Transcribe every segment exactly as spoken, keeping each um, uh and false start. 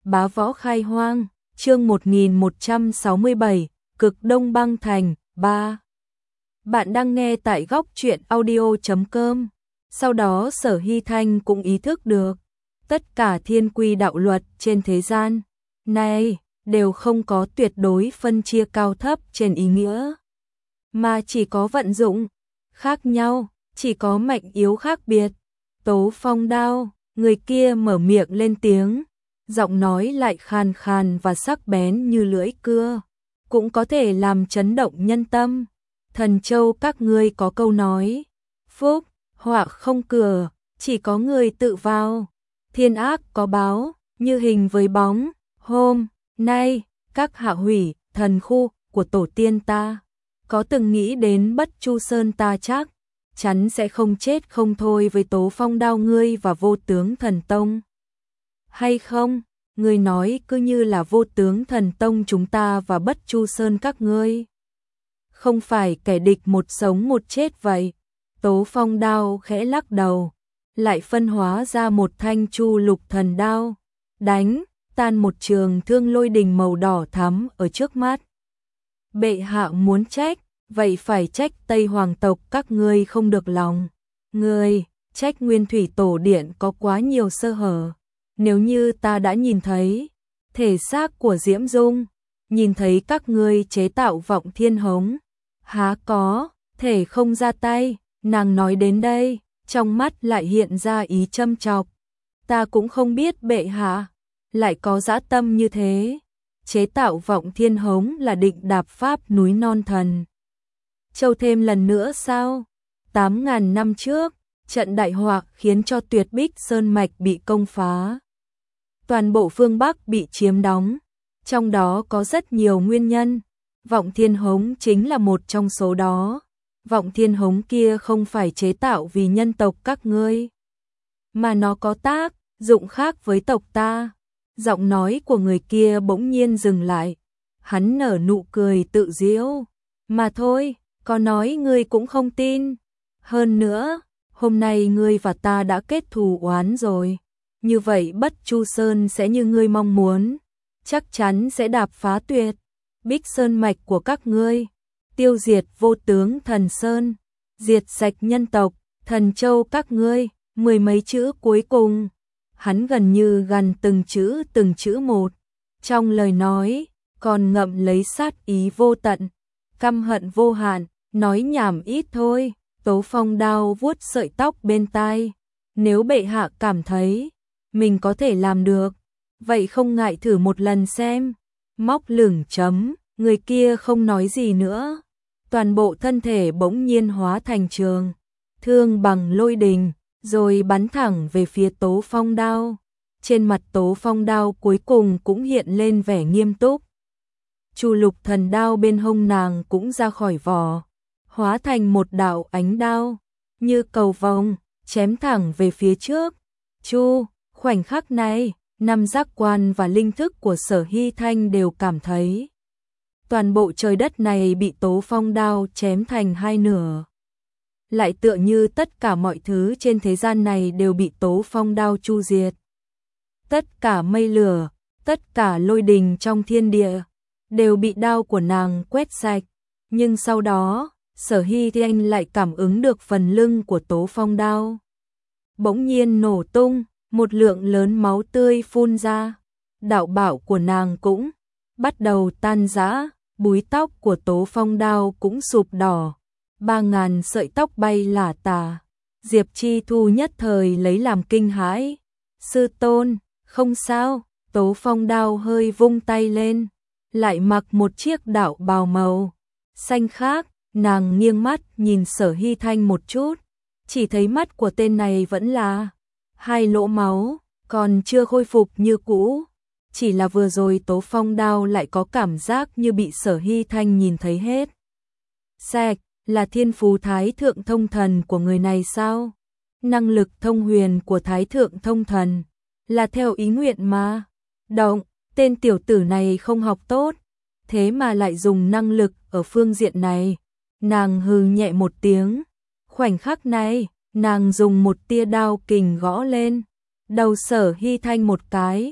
Bá Võ Khai Hoang, chương một nghìn một trăm sáu mươi bảy, Cực Đông Băng Thành, ba. Bạn đang nghe tại góc truyện audio chấm com. Sau đó Sở Hy Thanh cũng ý thức được, tất cả thiên quy đạo luật trên thế gian này đều không có tuyệt đối phân chia cao thấp trên ý nghĩa, mà chỉ có vận dụng khác nhau, chỉ có mạnh yếu khác biệt. Tố Phong Đao, người kia mở miệng lên tiếng, giọng nói lại khàn khàn và sắc bén như lưỡi cưa, cũng có thể làm chấn động nhân tâm. Thần Châu các ngươi có câu nói, phúc, họa không cửa, chỉ có người tự vào. Thiên ác có báo, như hình với bóng. Hôm nay, các hạ hủy thần khu của tổ tiên ta, có từng nghĩ đến Bất Chu Sơn ta chắc chắn sẽ không chết không thôi với Tố Phong Đao ngươi và Vô Tướng Thần Tông? Hay không, ngươi nói cứ như là Vô Tướng Thần Tông chúng ta và Bất Chu Sơn các ngươi không phải kẻ địch một sống một chết vậy? Tố Phong Đao khẽ lắc đầu, lại phân hóa ra một thanh Chu Lục Thần Đao, đánh tan một trường thương lôi đình màu đỏ thắm ở trước mắt. Bệ hạ muốn trách, vậy phải trách Tây Hoàng tộc các ngươi không được lòng. Ngươi trách Nguyên Thủy Tổ Điện có quá nhiều sơ hở. Nếu như ta đã nhìn thấy thể xác của Diễm Dung, nhìn thấy các ngươi chế tạo Vọng Thiên Hống, há có thể không ra tay? Nàng nói đến đây, trong mắt lại hiện ra ý châm chọc. Ta cũng không biết bệ hạ lại có dã tâm như thế. Chế tạo Vọng Thiên Hống là định đạp pháp núi non Thần Châu thêm lần nữa sao? Tám ngàn năm trước, trận đại họa khiến cho Tuyệt Bích Sơn Mạch bị công phá, toàn bộ phương Bắc bị chiếm đóng, trong đó có rất nhiều nguyên nhân. Vọng Thiên Hống chính là một trong số đó. Vọng Thiên Hống kia không phải chế tạo vì nhân tộc các ngươi, mà nó có tác dụng khác với tộc ta. Giọng nói của người kia bỗng nhiên dừng lại, hắn nở nụ cười tự giễu. Mà thôi, có nói ngươi cũng không tin. Hơn nữa, hôm nay ngươi và ta đã kết thù oán rồi. Như vậy Bất Chu Sơn sẽ như ngươi mong muốn, chắc chắn sẽ đạp phá Tuyệt Bích Sơn Mạch của các ngươi, tiêu diệt Vô Tướng Thần Sơn, diệt sạch nhân tộc, Thần Châu các ngươi. Mười mấy chữ cuối cùng, hắn gần như gằn từng chữ từng chữ một, trong lời nói còn ngậm lấy sát ý vô tận, căm hận vô hạn. Nói nhảm ít thôi. Tố Phong Đao vuốt sợi tóc bên tai, nếu bệ hạ cảm thấy mình có thể làm được, vậy không ngại thử một lần xem. Móc lửng chấm, người kia không nói gì nữa, toàn bộ thân thể bỗng nhiên hóa thành trường thương bằng lôi đình, rồi bắn thẳng về phía Tố Phong Đao. Trên mặt Tố Phong Đao cuối cùng cũng hiện lên vẻ nghiêm túc. Chu Lục Thần Đao bên hông nàng cũng ra khỏi vỏ, hóa thành một đạo ánh đao, như cầu vồng, chém thẳng về phía trước. Chu, khoảnh khắc này, năm giác quan và linh thức của Sở Hy Thanh đều cảm thấy toàn bộ trời đất này bị Tố Phong Đao chém thành hai nửa. Lại tựa như tất cả mọi thứ trên thế gian này đều bị Tố Phong Đao chu diệt. Tất cả mây lửa, tất cả lôi đình trong thiên địa đều bị đao của nàng quét sạch. Nhưng sau đó, Sở Hy Thanh lại cảm ứng được phần lưng của Tố Phong Đao bỗng nhiên nổ tung, một lượng lớn máu tươi phun ra. Đạo bảo của nàng cũng bắt đầu tan rã, búi tóc của Tố Phong Đao cũng sụp đỏ, ba ngàn sợi tóc bay lả tả. Diệp Chi Thu nhất thời lấy làm kinh hãi. Sư tôn, không sao. Tố Phong Đao hơi vung tay lên, lại mặc một chiếc đạo bào màu xanh khác. Nàng nghiêng mắt nhìn Sở Hy Thanh một chút, chỉ thấy mắt của tên này vẫn là hai lỗ máu, còn chưa khôi phục như cũ. Chỉ là vừa rồi Tố Phong Đao lại có cảm giác như bị Sở Hy Thanh nhìn thấy hết sạch. Là thiên phú Thái Thượng Thông Thần của người này sao? Năng lực thông huyền của Thái Thượng Thông Thần là theo ý nguyện mà động. Tên tiểu tử này không học tốt, thế mà lại dùng năng lực ở phương diện này. Nàng hừ nhẹ một tiếng, khoảnh khắc này, nàng dùng một tia đao kình gõ lên đầu Sở Hy Thanh một cái.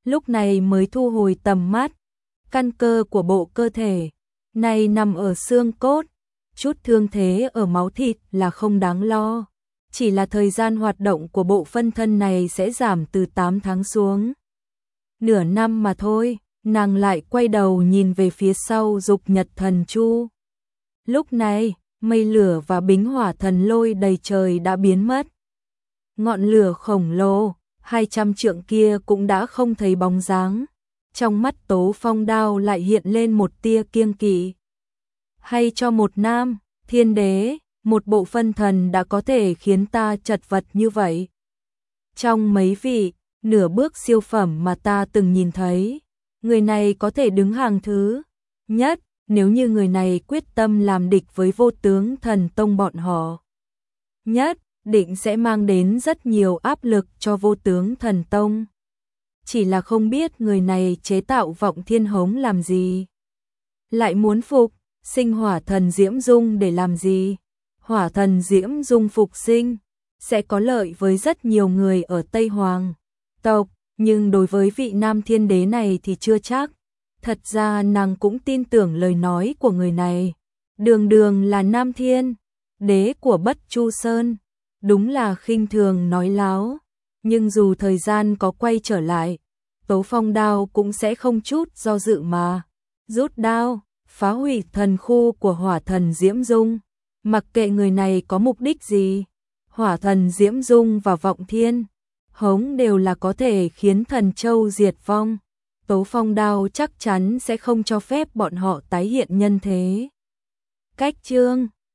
lúc này mới thu hồi tầm mắt. Căn cơ của bộ cơ thể này nằm ở xương cốt, chút thương thế ở máu thịt là không đáng lo. Chỉ là thời gian hoạt động của bộ phân thân này sẽ giảm từ tám tháng xuống nửa năm mà thôi. Nàng lại quay đầu nhìn về phía sau Dục Nhật Thần Chu. Lúc này, mây lửa và bính hỏa thần lôi đầy trời đã biến mất. Ngọn lửa khổng lồ, hai trăm trượng kia cũng đã không thấy bóng dáng. Trong mắt Tố Phong Đao lại hiện lên một tia kiêng kỵ. Hay cho một nam, thiên đế, một bộ phân thần đã có thể khiến ta chật vật như vậy. Trong mấy vị, nửa bước siêu phẩm mà ta từng nhìn thấy, người này có thể đứng hàng thứ nhất, nếu như người này quyết tâm làm địch với Vô Tướng Thần Tông bọn họ. Nhất định sẽ mang đến rất nhiều áp lực cho Vô Tướng Thần Tông. Chỉ là không biết người này chế tạo Vọng Thiên Hống làm gì. Lại muốn phục sinh hỏa thần Diễm Dung để làm gì? Hỏa thần Diễm Dung phục sinh sẽ có lợi với rất nhiều người ở Tây Hoàng tộc, nhưng đối với vị nam thiên đế này thì chưa chắc. Thật ra nàng cũng tin tưởng lời nói của người này. Đường đường là nam thiên đế của Bất Chu Sơn, đúng là khinh thường nói láo. Nhưng dù thời gian có quay trở lại, Tố Phong Đao cũng sẽ không chút do dự mà rút đao, phá hủy thần khu của hỏa thần Diễm Dung. Mặc kệ người này có mục đích gì, hỏa thần Diễm Dung và Vọng Thiên Hống đều là có thể khiến thần châu diệt vong. Tố Phong Đao chắc chắn sẽ không cho phép bọn họ tái hiện nhân thế. Cách chương